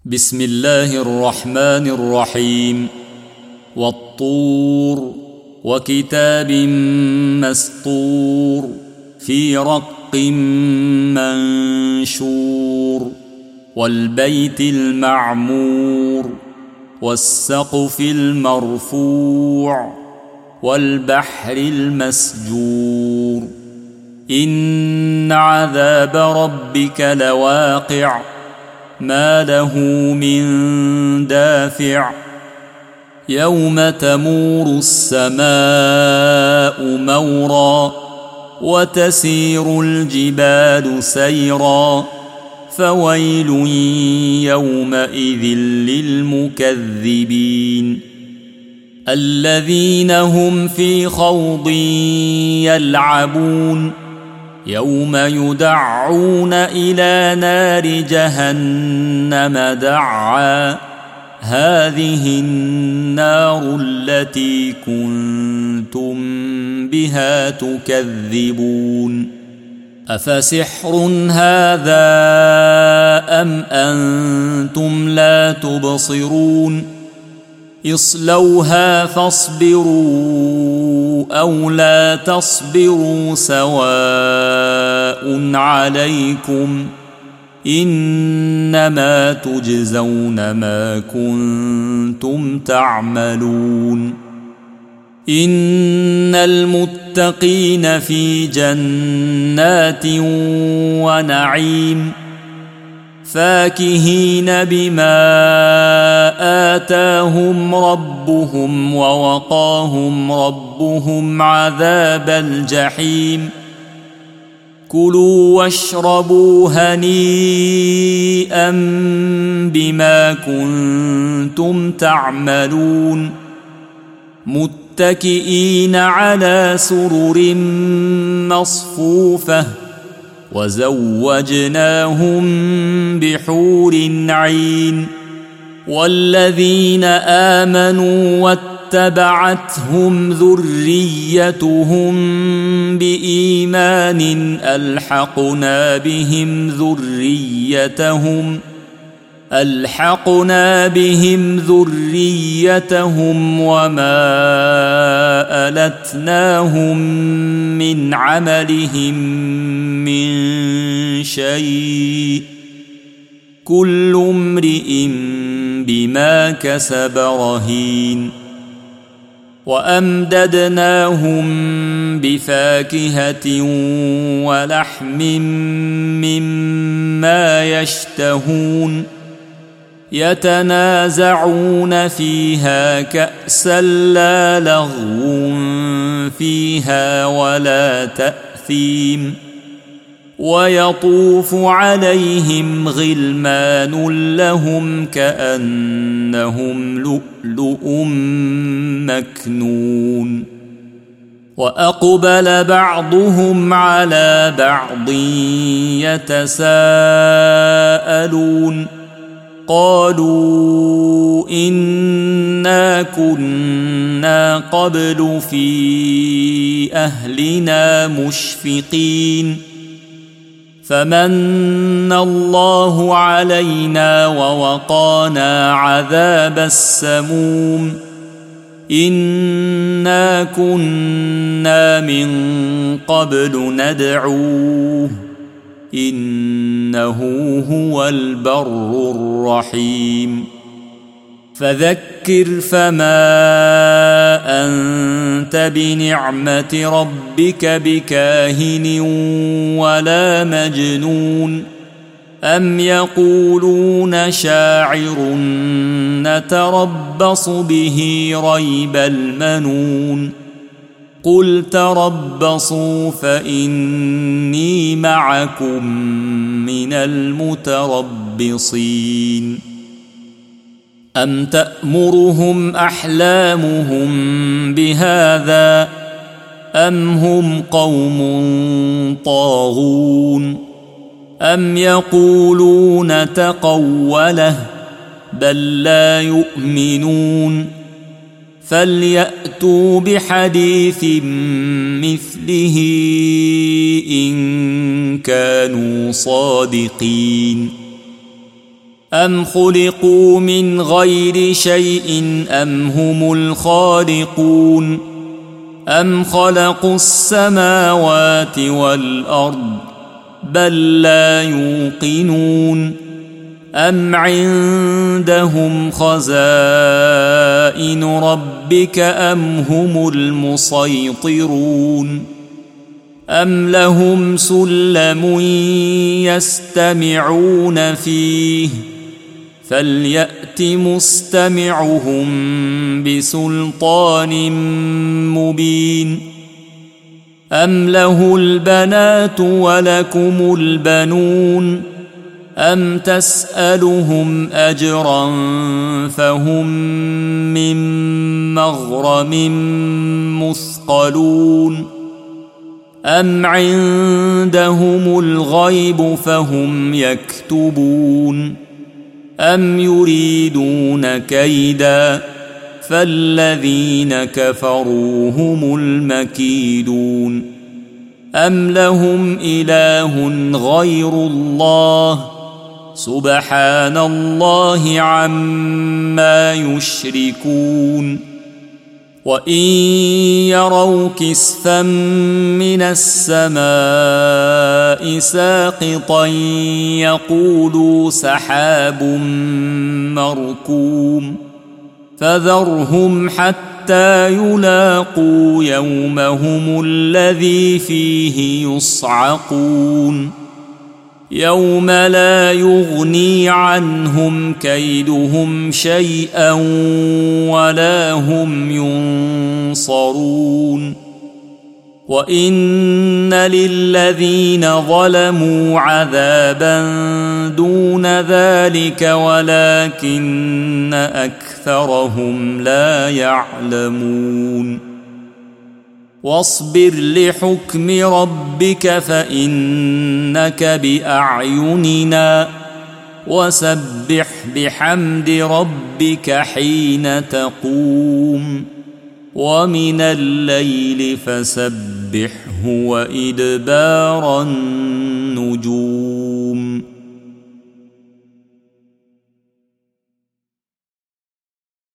بسم الله الرحمن الرحيم. والطور وكتاب مسطور في رق منشور والبيت المعمور والسقف المرفوع والبحر المسجور. إن عذاب ربك لواقع ما له من دافع. يوم تمور السماء مورا وتسير الجبال سيرا فويل يومئذ للمكذبين الذين هم في خوض يلعبون. يوم يدعون إلى نار جهنم دعا هذه النار التي كنتم بها تكذبون. أفسحر هذا أم أنتم لا تبصرون. اصلوها فاصبروا أو لا تصبروا سواء عليكم إنما تجزون ما كنتم تعملون. إن المتقين في جنات ونعيم فاكهين بما آتاهم ربهم ووقاهم ربهم عذاب الجحيم. كلوا واشربوا هنيئا بما كنتم تعملون متكئين على سرر مصفوفة وزوجناهم بحور عين. والذين آمنوا واتبعتهم ذريتهم بإيمان ألحقنا بهم ذريتهم وما ألتناهم من عملهم من شيء كل امرئ بما كسب رهين. وأمددناهم بفاكهة ولحم مما يشتهون يتنازعون فيها كأسا لا لغو فيها ولا تأثيم. ويطوف عليهم غلمان لهم كأنهم لؤلؤ مكنون. وأقبل بعضهم على بعض يتساءلون قالوا إنا كنا قبل في أهلنا مشفقين فمن الله علينا ووقانا عذاب السموم. إنا كنا من قبل ندعوه إنه هو البر الرحيم. فذكر فما أنت بنعمة ربك بكاهن ولا مجنون. أم يقولون شاعر نتربص به ريب المنون. قل تربصوا فإني معكم من المتربصين. أم تأمرهم أحلامهم بهذا أم هم قوم طاغون. أم يقولون تقوله بل لا يؤمنون. فليأتوا بحديث مثله إن كانوا صادقين. أم خلقوا من غير شيء أم هم الخالقون أم خلقوا السماوات والأرض بل لا يوقنون أم عندهم خزائن ربك أم هم المسيطرون أم لهم سلم يستمعون فيه فليأت مستمعهم بسلطان مبين أم له البنات ولكم البنون أم تسألهم أجرا فهم من مغرم مثقلون أم عندهم الغيب فهم يكتبون أم يريدون كيدا فالذين كفروا هم المكيدون أم لهم إله غير الله سبحان الله عما يشركون وإن يروا كسفا من السماء ساقطا يقولوا سحاب مركوم فذرهم حتى يلاقوا يومهم الذي فيه يصعقون يوم لا يغني عنهم كيدهم شيئا ولا هم ينصرون وإن للذين ظلموا عذابا دون ذلك ولكن أكثرهم لا يعلمون واصبر لحكم ربك فإنك بأعيننا وسبح بحمد ربك حين تقوم ومن الليل فسبحه وإدبار النجوم